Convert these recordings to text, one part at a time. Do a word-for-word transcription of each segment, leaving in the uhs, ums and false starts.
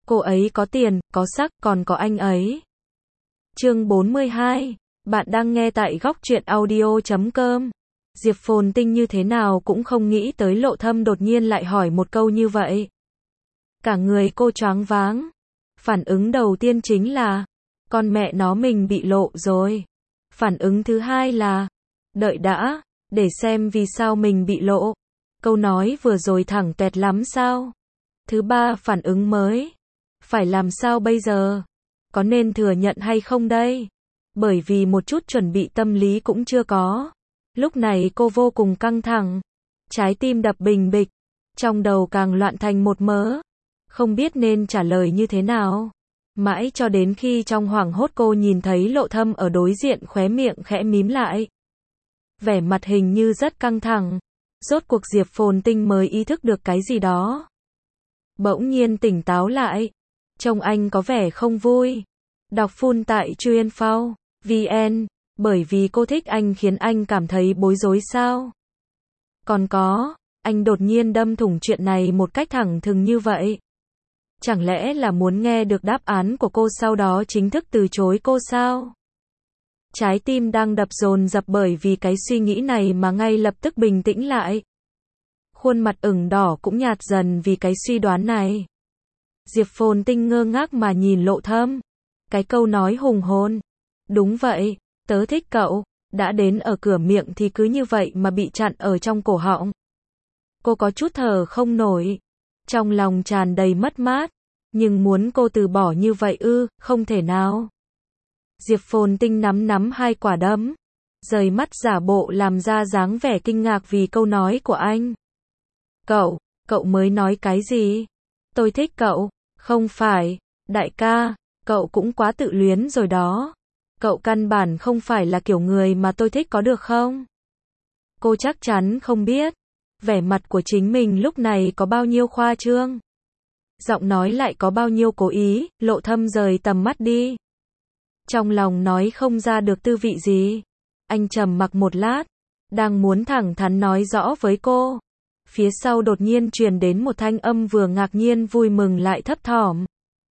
Cô ấy có tiền, có sắc, còn có anh ấy. Chương bốn mươi hai. Bạn đang nghe tại góc truyện audio chấm com. Diệp Phồn Tinh như thế nào cũng không nghĩ tới Lộ Thâm đột nhiên lại hỏi một câu như vậy. Cả người cô choáng váng. Phản ứng đầu tiên chính là, con mẹ nó mình bị lộ rồi. Phản ứng thứ hai là, đợi đã, để xem vì sao mình bị lộ. Câu nói vừa rồi thẳng tuẹt lắm sao? Thứ ba, phản ứng mới. Phải làm sao bây giờ? Có nên thừa nhận hay không đây? Bởi vì một chút chuẩn bị tâm lý cũng chưa có. Lúc này cô vô cùng căng thẳng. Trái tim đập bình bịch. Trong đầu càng loạn thành một mớ. Không biết nên trả lời như thế nào. Mãi cho đến khi trong hoảng hốt cô nhìn thấy Lộ Thâm ở đối diện, khóe miệng khẽ mím lại. Vẻ mặt hình như rất căng thẳng. Rốt cuộc Diệp Phồn Tinh mới ý thức được cái gì đó. Bỗng nhiên tỉnh táo lại. Trông anh có vẻ không vui. Đọc full tại chuyên phao vn. Bởi vì cô thích anh khiến anh cảm thấy bối rối sao? Còn có, anh đột nhiên đâm thủng chuyện này một cách thẳng thừng như vậy. Chẳng lẽ là muốn nghe được đáp án của cô sau đó chính thức từ chối cô sao? Trái tim đang đập dồn dập bởi vì cái suy nghĩ này mà ngay lập tức bình tĩnh lại. Khuôn mặt ửng đỏ cũng nhạt dần vì cái suy đoán này. Diệp Phồn Tinh ngơ ngác mà nhìn Lộ Thâm. Cái câu nói hùng hồn. Đúng vậy, tớ thích cậu. Đã đến ở cửa miệng thì cứ như vậy mà bị chặn ở trong cổ họng. Cô có chút thở không nổi. Trong lòng tràn đầy mất mát. Nhưng muốn cô từ bỏ như vậy ư, không thể nào. Diệp Phồn Tinh nắm nắm hai quả đấm. Rời mắt giả bộ làm ra dáng vẻ kinh ngạc vì câu nói của anh. Cậu, cậu mới nói cái gì? Tôi thích cậu. Không phải, đại ca, cậu cũng quá tự luyến rồi đó. Cậu căn bản không phải là kiểu người mà tôi thích có được không? Cô chắc chắn không biết. Vẻ mặt của chính mình lúc này có bao nhiêu khoa trương. Giọng nói lại có bao nhiêu cố ý. Lộ Thâm rời tầm mắt đi. Trong lòng nói không ra được tư vị gì. Anh trầm mặc một lát. Đang muốn thẳng thắn nói rõ với cô. Phía sau đột nhiên truyền đến một thanh âm vừa ngạc nhiên vui mừng lại thấp thỏm.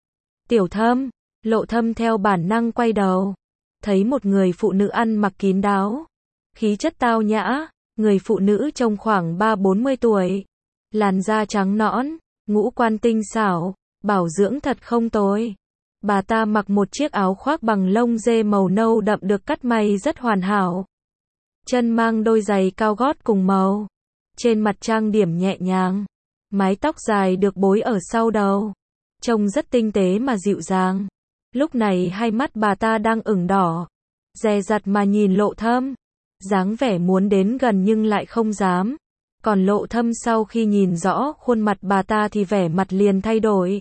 Tiểu Thâm. Lộ Thâm theo bản năng quay đầu. Thấy một người phụ nữ ăn mặc kín đáo. Khí chất tao nhã. Người phụ nữ trông khoảng ba bốn mươi tuổi. Làn da trắng nõn. Ngũ quan tinh xảo. Bảo dưỡng thật không tồi. Bà ta mặc một chiếc áo khoác bằng lông dê màu nâu đậm được cắt may rất hoàn hảo. Chân mang đôi giày cao gót cùng màu. Trên mặt trang điểm nhẹ nhàng. Mái tóc dài được bối ở sau đầu. Trông rất tinh tế mà dịu dàng. Lúc này hai mắt bà ta đang ửng đỏ. Dè dặt mà nhìn Lộ Thâm. Dáng vẻ muốn đến gần nhưng lại không dám. Còn Lộ Thâm sau khi nhìn rõ khuôn mặt bà ta thì vẻ mặt liền thay đổi.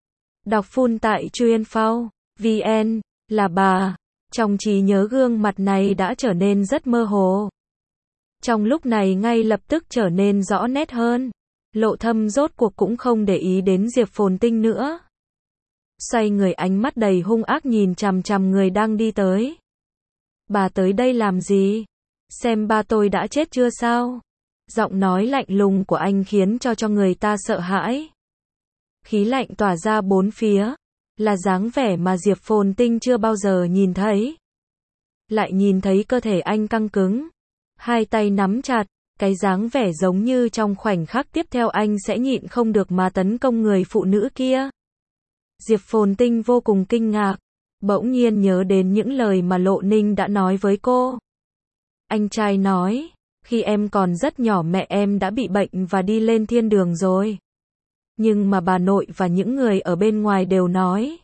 Đọc full tại chuyên phao vn. Là bà. Trong trí nhớ gương mặt này đã trở nên rất mơ hồ. Trong lúc này ngay lập tức trở nên rõ nét hơn. Lộ Thâm rốt cuộc cũng không để ý đến Diệp Phồn Tinh nữa. Xoay người, ánh mắt đầy hung ác nhìn chằm chằm người đang đi tới. Bà tới đây làm gì? Xem ba tôi đã chết chưa sao? Giọng nói lạnh lùng của anh khiến cho cho người ta sợ hãi. Khí lạnh tỏa ra bốn phía. Là dáng vẻ mà Diệp Phồn Tinh chưa bao giờ nhìn thấy. Lại nhìn thấy cơ thể anh căng cứng. Hai tay nắm chặt. Cái dáng vẻ giống như trong khoảnh khắc tiếp theo anh sẽ nhịn không được mà tấn công người phụ nữ kia. Diệp Phồn Tinh vô cùng kinh ngạc. Bỗng nhiên nhớ đến những lời mà Lộ Ninh đã nói với cô. Anh trai nói, khi em còn rất nhỏ mẹ em đã bị bệnh và đi lên thiên đường rồi. Nhưng mà bà nội và những người ở bên ngoài đều nói.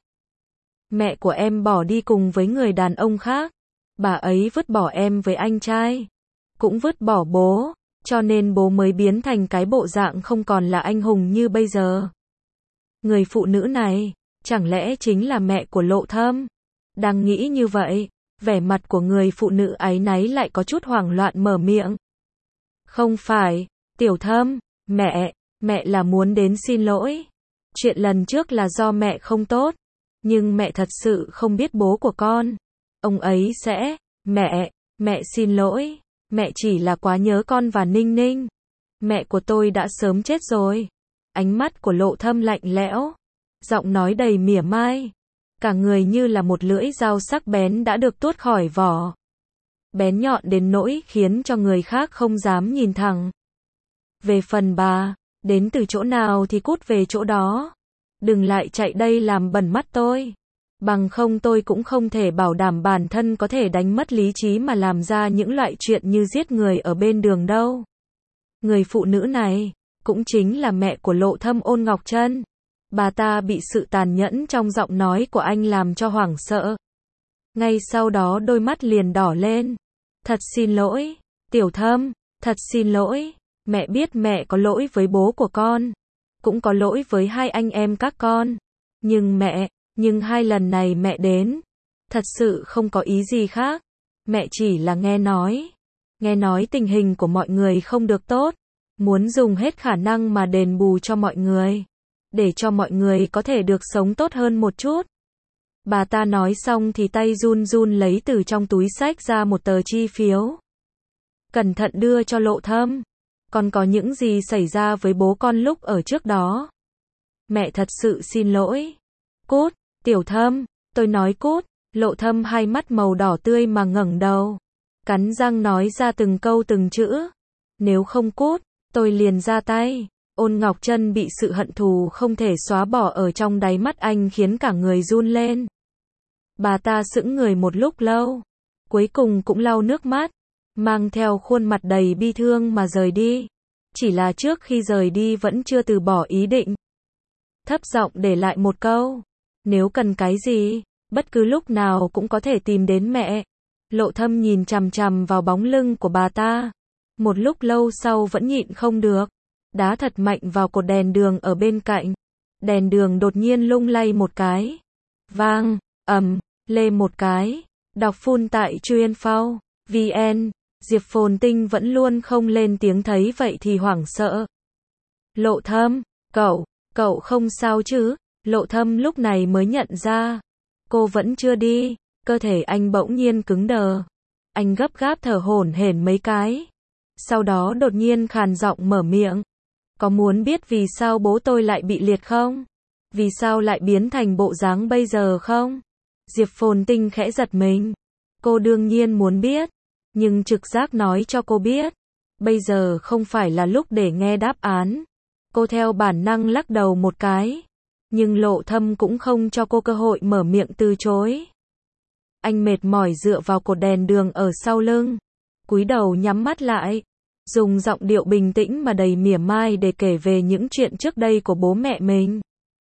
Mẹ của em bỏ đi cùng với người đàn ông khác. Bà ấy vứt bỏ em với anh trai. Cũng vứt bỏ bố. Cho nên bố mới biến thành cái bộ dạng không còn là anh hùng như bây giờ. Người phụ nữ này, chẳng lẽ chính là mẹ của Lộ Thâm? Đang nghĩ như vậy, vẻ mặt của người phụ nữ áy náy lại có chút hoảng loạn mở miệng. Không phải, Tiểu Thâm, mẹ, mẹ là muốn đến xin lỗi. Chuyện lần trước là do mẹ không tốt, nhưng mẹ thật sự không biết bố của con. Ông ấy sẽ, mẹ, mẹ xin lỗi, mẹ chỉ là quá nhớ con và Ninh Ninh. Mẹ của tôi đã sớm chết rồi. Ánh mắt của Lộ Thâm lạnh lẽo. giọng nói đầy mỉa mai, cả người như là một lưỡi dao sắc bén đã được tuốt khỏi vỏ. Bén nhọn đến nỗi khiến cho người khác không dám nhìn thẳng. Về phần bà, đến từ chỗ nào thì cút về chỗ đó. Đừng lại chạy đây làm bẩn mắt tôi. Bằng không tôi cũng không thể bảo đảm bản thân có thể đánh mất lý trí mà làm ra những loại chuyện như giết người ở bên đường đâu. Người phụ nữ này, cũng chính là mẹ của Lộ Thâm, Ôn Ngọc Trân. Bà ta bị sự tàn nhẫn trong giọng nói của anh làm cho hoảng sợ. Ngay sau đó đôi mắt liền đỏ lên. Thật xin lỗi, Tiểu Thâm, thật xin lỗi. Mẹ biết mẹ có lỗi với bố của con, cũng có lỗi với hai anh em các con. Nhưng mẹ, nhưng hai lần này mẹ đến, thật sự không có ý gì khác. Mẹ chỉ là nghe nói, nghe nói tình hình của mọi người không được tốt, muốn dùng hết khả năng mà đền bù cho mọi người, để cho mọi người có thể được sống tốt hơn một chút. Bà ta nói xong thì tay run run lấy từ trong túi xách ra một tờ chi phiếu. Cẩn thận đưa cho Lộ Thâm. Còn có những gì xảy ra với bố con lúc ở trước đó? Mẹ thật sự xin lỗi. Cút, Tiểu Thâm, tôi nói cút. Lộ Thâm hai mắt màu đỏ tươi mà ngẩng đầu, cắn răng nói ra từng câu từng chữ. Nếu không cút, tôi liền ra tay. Ôn Ngọc Trân bị sự hận thù không thể xóa bỏ ở trong đáy mắt anh khiến cả người run lên. Bà ta sững người một lúc lâu, cuối cùng cũng lau nước mắt, mang theo khuôn mặt đầy bi thương mà rời đi. Chỉ là trước khi rời đi vẫn chưa từ bỏ ý định. Thấp giọng để lại một câu. Nếu cần cái gì, bất cứ lúc nào cũng có thể tìm đến mẹ. Lộ Thâm nhìn chằm chằm vào bóng lưng của bà ta. Một lúc lâu sau vẫn nhịn không được, đá thật mạnh vào cột đèn đường ở bên cạnh. Đèn đường đột nhiên lung lay một cái. Vang, ầm, lên một cái. Đọc full tại chuyên.phao, vn. Diệp Phồn Tinh vẫn luôn không lên tiếng, thấy vậy thì hoảng sợ. Lộ Thâm, cậu, cậu không sao chứ? Lộ Thâm lúc này mới nhận ra, cô vẫn chưa đi. Cơ thể anh bỗng nhiên cứng đờ. Anh gấp gáp thở hổn hển mấy cái. Sau đó đột nhiên khàn giọng mở miệng. Có muốn biết vì sao bố tôi lại bị liệt không? Vì sao lại biến thành bộ dáng bây giờ không? Diệp Phồn Tinh khẽ giật mình. Cô đương nhiên muốn biết. Nhưng trực giác nói cho cô biết, bây giờ không phải là lúc để nghe đáp án. Cô theo bản năng lắc đầu một cái, nhưng Lộ Thâm cũng không cho cô cơ hội mở miệng từ chối. Anh mệt mỏi dựa vào cột đèn đường ở sau lưng, cúi đầu nhắm mắt lại, dùng giọng điệu bình tĩnh mà đầy mỉa mai để kể về những chuyện trước đây của bố mẹ mình.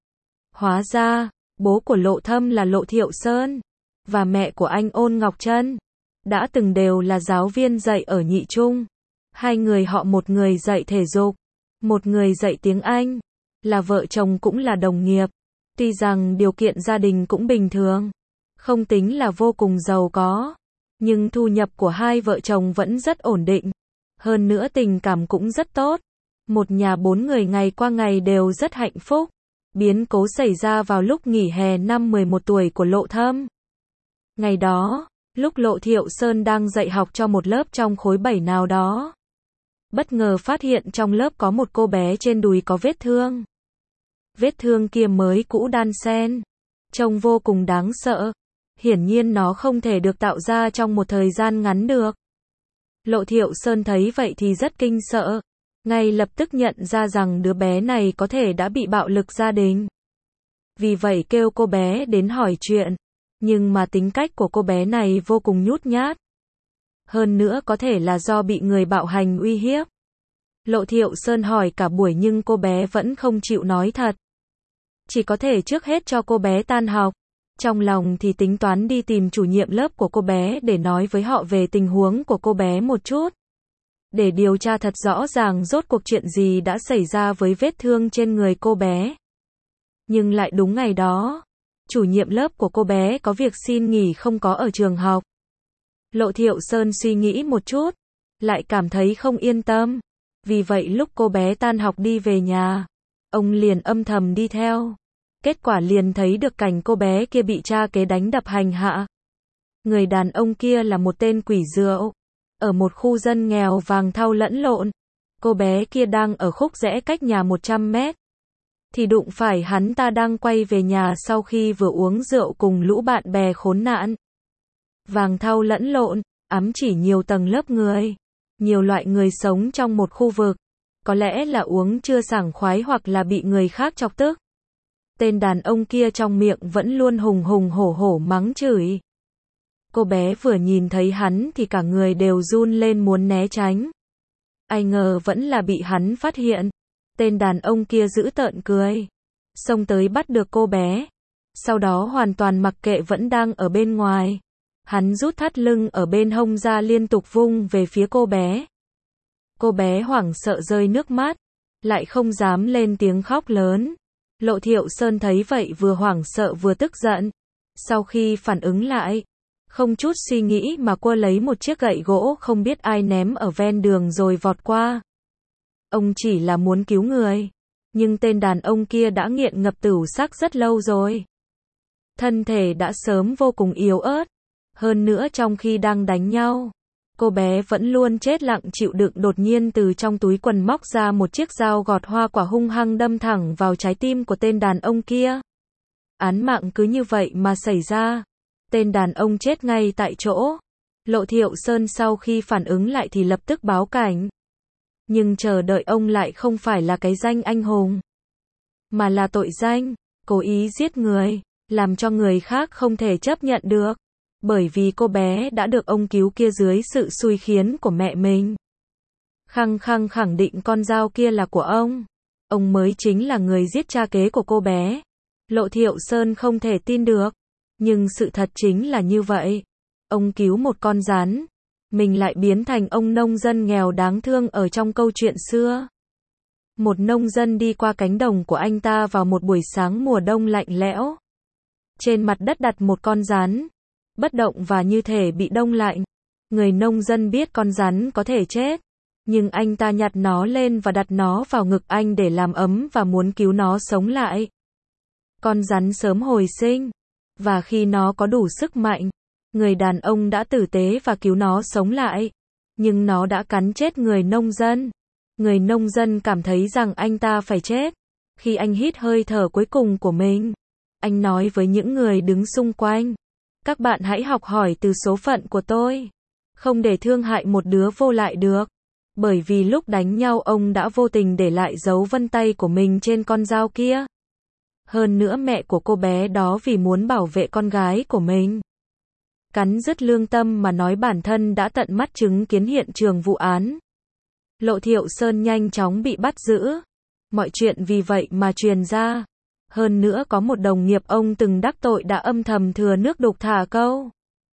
Hóa ra, bố của Lộ Thâm là Lộ Thiệu Sơn, và mẹ của anh Ôn Ngọc Trân đã từng đều là giáo viên dạy ở nhị trung. Hai người họ, một người dạy thể dục, một người dạy tiếng Anh, là vợ chồng cũng là đồng nghiệp. Tuy rằng điều kiện gia đình cũng bình thường, không tính là vô cùng giàu có, nhưng thu nhập của hai vợ chồng vẫn rất ổn định. Hơn nữa tình cảm cũng rất tốt. Một nhà bốn người ngày qua ngày đều rất hạnh phúc. Biến cố xảy ra vào lúc nghỉ hè năm mười một tuổi của Lộ Thâm. Ngày đó, lúc Lộ Thiệu Sơn đang dạy học cho một lớp trong khối bảy nào đó, bất ngờ phát hiện trong lớp có một cô bé trên đùi có vết thương. Vết thương kia mới cũ đan xen, trông vô cùng đáng sợ. Hiển nhiên nó không thể được tạo ra trong một thời gian ngắn được. Lộ Thiệu Sơn thấy vậy thì rất kinh sợ, ngay lập tức nhận ra rằng đứa bé này có thể đã bị bạo lực gia đình. Vì vậy kêu cô bé đến hỏi chuyện. Nhưng mà tính cách của cô bé này vô cùng nhút nhát. Hơn nữa có thể là do bị người bạo hành uy hiếp. Lộ Thiệu Sơn hỏi cả buổi nhưng cô bé vẫn không chịu nói thật. Chỉ có thể trước hết cho cô bé tan học. Trong lòng thì tính toán đi tìm chủ nhiệm lớp của cô bé để nói với họ về tình huống của cô bé một chút. Để điều tra thật rõ ràng rốt cuộc chuyện gì đã xảy ra với vết thương trên người cô bé. Nhưng lại đúng ngày đó, chủ nhiệm lớp của cô bé có việc xin nghỉ không có ở trường học. Lộ Thiệu Sơn suy nghĩ một chút, lại cảm thấy không yên tâm. Vì vậy lúc cô bé tan học đi về nhà, ông liền âm thầm đi theo. Kết quả liền thấy được cảnh cô bé kia bị cha kế đánh đập hành hạ. Người đàn ông kia là một tên quỷ rượu. Ở một khu dân nghèo vàng thau lẫn lộn. Cô bé kia đang ở khúc rẽ cách nhà một trăm mét. thì đụng phải hắn ta đang quay về nhà sau khi vừa uống rượu cùng lũ bạn bè khốn nạn. Vàng thau lẫn lộn, ám chỉ nhiều tầng lớp người, nhiều loại người sống trong một khu vực. Có lẽ là uống chưa sảng khoái hoặc là bị người khác chọc tức. Tên đàn ông kia trong miệng vẫn luôn hùng hùng hổ hổ mắng chửi. Cô bé vừa nhìn thấy hắn thì cả người đều run lên muốn né tránh. Ai ngờ vẫn là bị hắn phát hiện. Tên đàn ông kia giễu tợn cười, xông tới bắt được cô bé. Sau đó hoàn toàn mặc kệ vẫn đang ở bên ngoài. Hắn rút thắt lưng ở bên hông ra liên tục vung về phía cô bé. Cô bé hoảng sợ rơi nước mắt, lại không dám lên tiếng khóc lớn. Lộ Thiệu Sơn thấy vậy vừa hoảng sợ vừa tức giận. Sau khi phản ứng lại, không chút suy nghĩ mà cô lấy một chiếc gậy gỗ không biết ai ném ở ven đường rồi vọt qua. Ông chỉ là muốn cứu người, nhưng tên đàn ông kia đã nghiện ngập tửu sắc rất lâu rồi. Thân thể đã sớm vô cùng yếu ớt, hơn nữa trong khi đang đánh nhau, cô bé vẫn luôn chết lặng chịu đựng. Đột nhiên từ trong túi quần móc ra một chiếc dao gọt hoa quả hung hăng đâm thẳng vào trái tim của tên đàn ông kia. Án mạng cứ như vậy mà xảy ra. Tên đàn ông chết ngay tại chỗ. Lộ Thiệu Sơn sau khi phản ứng lại thì lập tức báo cảnh. Nhưng chờ đợi ông lại không phải là cái danh anh hùng, mà là tội danh cố ý giết người, làm cho người khác không thể chấp nhận được. Bởi vì cô bé đã được ông cứu kia dưới sự xui khiến của mẹ mình. Khăng khăng khẳng định con dao kia là của ông. Ông mới chính là người giết cha kế của cô bé. Lộ Thiệu Sơn không thể tin được. Nhưng sự thật chính là như vậy. Ông cứu một con rắn, mình lại biến thành ông nông dân nghèo đáng thương ở trong câu chuyện xưa. Một nông dân đi qua cánh đồng của anh ta vào một buổi sáng mùa đông lạnh lẽo. Trên mặt đất đặt một con rắn, bất động và như thể bị đông lạnh. Người nông dân biết con rắn có thể chết, nhưng anh ta nhặt nó lên và đặt nó vào ngực anh để làm ấm và muốn cứu nó sống lại. Con rắn sớm hồi sinh, và khi nó có đủ sức mạnh, người đàn ông đã tử tế và cứu nó sống lại. Nhưng nó đã cắn chết người nông dân. Người nông dân cảm thấy rằng anh ta phải chết. Khi anh hít hơi thở cuối cùng của mình, anh nói với những người đứng xung quanh: các bạn hãy học hỏi từ số phận của tôi. Không để thương hại một đứa vô lại được. Bởi vì lúc đánh nhau ông đã vô tình để lại dấu vân tay của mình trên con dao kia. Hơn nữa mẹ của cô bé đó vì muốn bảo vệ con gái của mình, cắn rứt lương tâm mà nói bản thân đã tận mắt chứng kiến hiện trường vụ án. Lộ Thiệu Sơn nhanh chóng bị bắt giữ. Mọi chuyện vì vậy mà truyền ra. Hơn nữa có một đồng nghiệp ông từng đắc tội đã âm thầm thừa nước đục thả câu.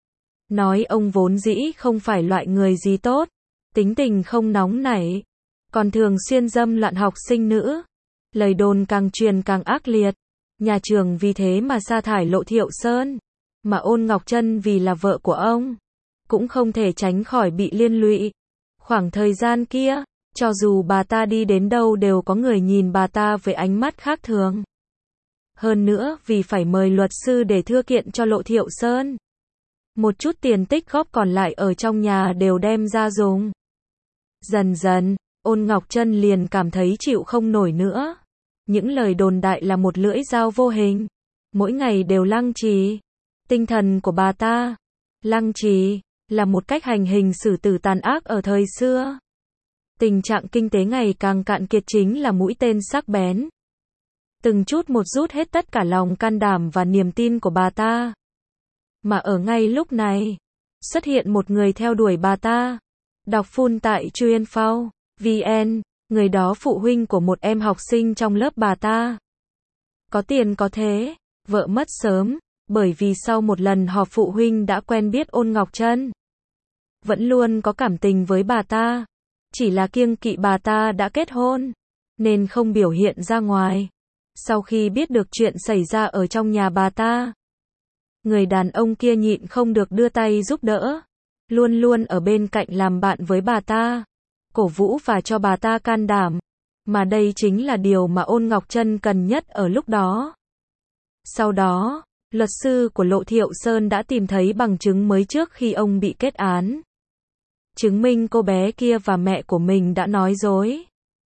Nói ông vốn dĩ không phải loại người gì tốt, tính tình không nóng nảy, còn thường xuyên dâm loạn học sinh nữ. Lời đồn càng truyền càng ác liệt. Nhà trường vì thế mà sa thải Lộ Thiệu Sơn. Mà Ôn Ngọc Trân vì là vợ của ông, cũng không thể tránh khỏi bị liên lụy. Khoảng thời gian kia, cho dù bà ta đi đến đâu đều có người nhìn bà ta với ánh mắt khác thường. Hơn nữa vì phải mời luật sư để thưa kiện cho Lộ Thiệu Sơn, một chút tiền tích góp còn lại ở trong nhà đều đem ra dùng. Dần dần, Ôn Ngọc Trân liền cảm thấy chịu không nổi nữa. Những lời đồn đại là một lưỡi dao vô hình, mỗi ngày đều lăng trì tinh thần của bà ta. Lăng trì là một cách hành hình xử tử tàn ác ở thời xưa. Tình trạng kinh tế ngày càng cạn kiệt chính là mũi tên sắc bén. Từng chút một rút hết tất cả lòng can đảm và niềm tin của bà ta. Mà ở ngay lúc này, xuất hiện một người theo đuổi bà ta. Đọc full tại Chuyên.Phao vê en, người đó phụ huynh của một em học sinh trong lớp bà ta. Có tiền có thế, vợ mất sớm, bởi vì sau một lần họp phụ huynh đã quen biết Ôn Ngọc Trân. Vẫn luôn có cảm tình với bà ta, chỉ là kiêng kỵ bà ta đã kết hôn, nên không biểu hiện ra ngoài. Sau khi biết được chuyện xảy ra ở trong nhà bà ta, người đàn ông kia nhịn không được đưa tay giúp đỡ, luôn luôn ở bên cạnh làm bạn với bà ta, cổ vũ và cho bà ta can đảm. Mà đây chính là điều mà Ôn Ngọc Trân cần nhất ở lúc đó. Sau đó, luật sư của Lộ Thiệu Sơn đã tìm thấy bằng chứng mới trước khi ông bị kết án. Chứng minh cô bé kia và mẹ của mình đã nói dối.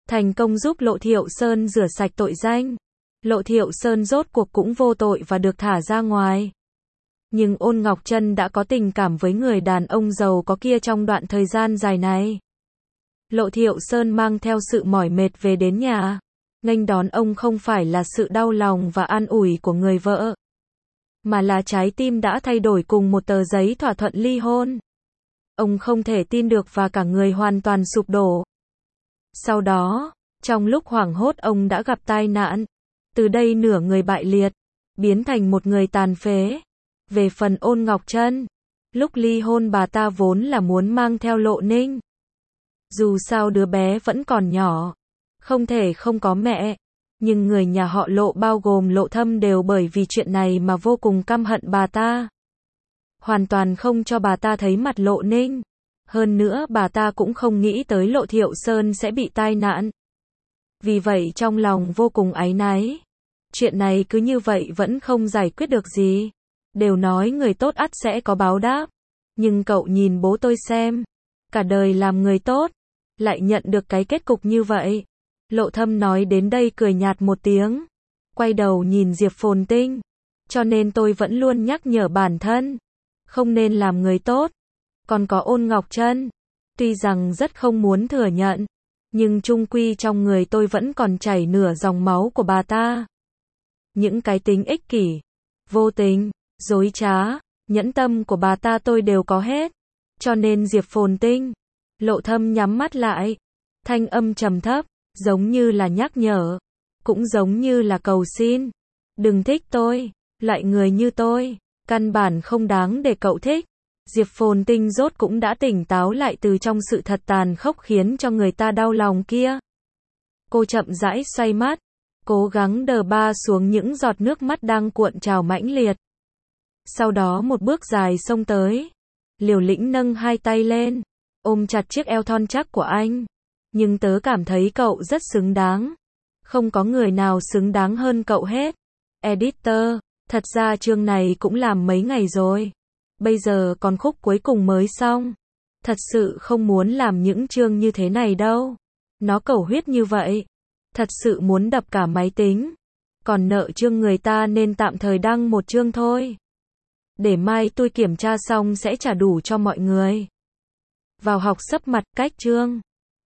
thành công giúp Lộ Thiệu Sơn rửa sạch tội danh. Lộ Thiệu Sơn rốt cuộc cũng vô tội và được thả ra ngoài. Nhưng Ôn Ngọc Trân đã có tình cảm với người đàn ông giàu có kia trong đoạn thời gian dài này. Lộ Thiệu Sơn mang theo sự mỏi mệt về đến nhà. Nghênh đón ông không phải là sự đau lòng và an ủi của người vợ, mà là trái tim đã thay đổi cùng một tờ giấy thỏa thuận ly hôn. Ông không thể tin được và cả người hoàn toàn sụp đổ. Sau đó, trong lúc hoảng hốt ông đã gặp tai nạn. Từ đây nửa người bại liệt, biến thành một người tàn phế. Về phần Ôn Ngọc Trân, lúc ly hôn bà ta vốn là muốn mang theo Lộ Ninh. Dù sao đứa bé vẫn còn nhỏ, không thể không có mẹ. Nhưng người nhà họ Lộ bao gồm Lộ Thâm đều bởi vì chuyện này mà vô cùng căm hận bà ta. Hoàn toàn không cho bà ta thấy mặt Lộ Ninh. Hơn nữa bà ta cũng không nghĩ tới Lộ Thiệu Sơn sẽ bị tai nạn. Vì vậy trong lòng vô cùng áy náy. Chuyện này cứ như vậy vẫn không giải quyết được gì. Đều nói người tốt ắt sẽ có báo đáp. Nhưng cậu nhìn bố tôi xem. Cả đời làm người tốt, lại nhận được cái kết cục như vậy. Lộ Thâm nói đến đây cười nhạt một tiếng. Quay đầu nhìn Diệp Phồn Tinh. Cho nên tôi vẫn luôn nhắc nhở bản thân. Không nên làm người tốt. Còn có Ôn Ngọc Trân. Tuy rằng rất không muốn thừa nhận. Nhưng chung quy trong người tôi vẫn còn chảy nửa dòng máu của bà ta. Những cái tính ích kỷ, vô tình, dối trá, nhẫn tâm của bà ta tôi đều có hết. Cho nên Diệp Phồn Tinh. Lộ Thâm nhắm mắt lại. Thanh âm trầm thấp, giống như là nhắc nhở. Cũng giống như là cầu xin. Đừng thích tôi. Loại người như tôi, căn bản không đáng để cậu thích. Diệp Phồn Tinh rốt cũng đã tỉnh táo lại từ trong sự thật tàn khốc khiến cho người ta đau lòng kia. Cô chậm rãi xoay mắt, cố gắng đờ ba xuống những giọt nước mắt đang cuộn trào mãnh liệt. Sau đó một bước dài xông tới. Liều lĩnh nâng hai tay lên, ôm chặt chiếc eo thon chắc của anh. Nhưng tớ cảm thấy cậu rất xứng đáng. Không có người nào xứng đáng hơn cậu hết. Editor, thật ra chương này cũng làm mấy ngày rồi. Bây giờ còn khúc cuối cùng mới xong. Thật sự không muốn làm những chương như thế này đâu. Nó cầu huyết như vậy. Thật sự muốn đập cả máy tính. Còn nợ chương người ta nên tạm thời đăng một chương thôi. Để mai tôi kiểm tra xong sẽ trả đủ cho mọi người. Vào học sấp mặt cách chương.